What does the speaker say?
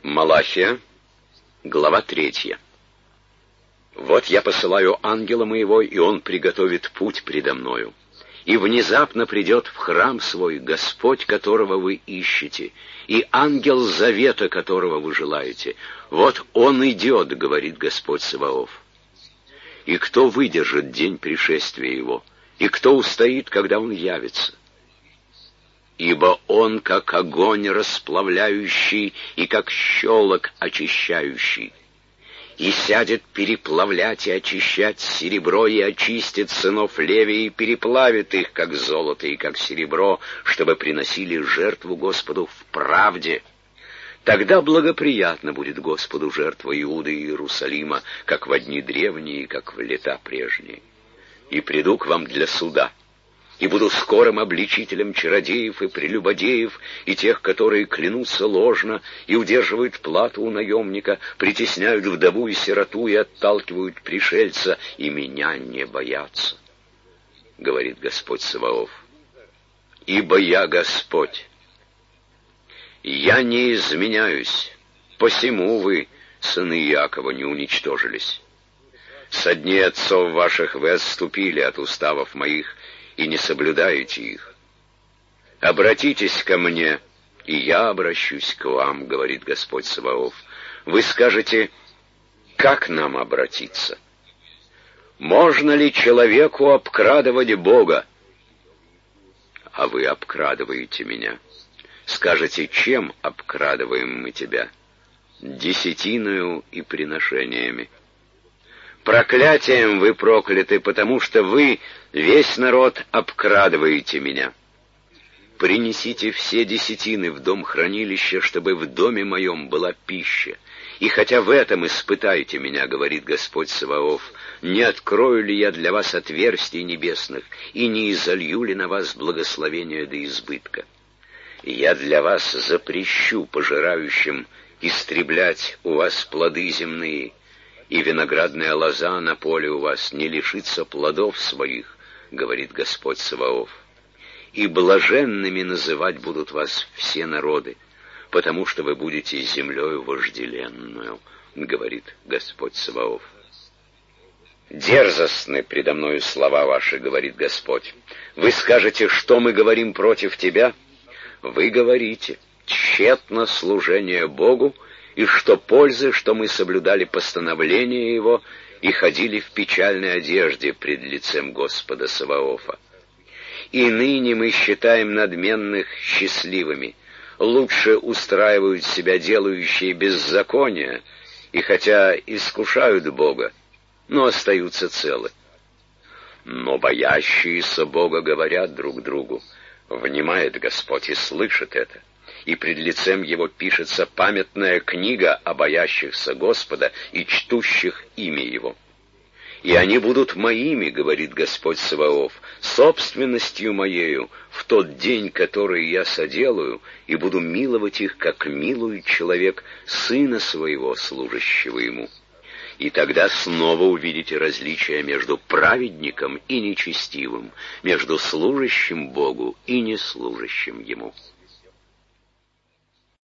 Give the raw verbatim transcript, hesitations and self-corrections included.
Малахия, глава третья. «Вот я посылаю ангела моего, и он приготовит путь предо мною. И внезапно придет в храм свой Господь, которого вы ищете, и ангел завета, которого вы желаете. Вот он идет, говорит Господь Саваоф. И кто выдержит день пришествия его, и кто устоит, когда он явится? Ибо он, как огонь расплавляющий, и как щелок очищающий, и сядет переплавлять и очищать серебро, и очистит сынов Левия, и переплавит их, как золото и как серебро, чтобы приносили жертву Господу в правде. Тогда благоприятно будет Господу жертва Иуды и Иерусалима, как во дни древние, как в лета прежние. И приду к вам для суда, и буду скорым обличителем чародеев и прелюбодеев, и тех, которые клянутся ложно и удерживают плату у наемника, притесняют вдову и сироту и отталкивают пришельца, и меня не боятся, говорит Господь Саваоф. Ибо я Господь, я не изменяюсь, посему вы, сыны Иакова, не уничтожились. Со дней отцов ваших вы отступили от уставов моих, и не соблюдаете их. Обратитесь ко мне, и я обращусь к вам, говорит Господь Саваоф. Вы скажете, как нам обратиться? Можно ли человеку обкрадывать Бога? А вы обкрадываете меня. Скажете, чем обкрадываем мы тебя? Десятиною и приношениями. Проклятием вы прокляты, потому что вы, весь народ, обкрадываете меня. Принесите все десятины в дом хранилища, чтобы в доме моем была пища. И хотя в этом испытайте меня, говорит Господь Саваоф, не открою ли я для вас отверстий небесных, и не изолью ли на вас благословения до избытка? Я для вас запрещу пожирающим истреблять у вас плоды земные, и виноградная лоза на поле у вас не лишится плодов своих, говорит Господь Саваоф. И блаженными называть будут вас все народы, потому что вы будете землею вожделенную, говорит Господь Саваоф. Дерзостны предо мною слова ваши, говорит Господь. Вы скажете, что мы говорим против тебя? Вы говорите, тщетно служение Богу, и что пользы, что мы соблюдали постановления Его и ходили в печальной одежде пред лицем Господа Саваофа. И ныне мы считаем надменных счастливыми, лучше устраивают себя делающие беззакония, и хотя искушают Бога, но остаются целы. Но боящиеся Бога говорят друг другу, внимает Господь и слышит это. И пред лицем Его пишется памятная книга о боящихся Господа и чтущих имя Его. И они будут моими, говорит Господь Саваоф, собственностью моею в тот день, который я соделаю, и буду миловать их, как милует человек сына своего, служащего ему. И тогда снова увидите различие между праведником и нечестивым, между служащим Богу и неслужащим Ему.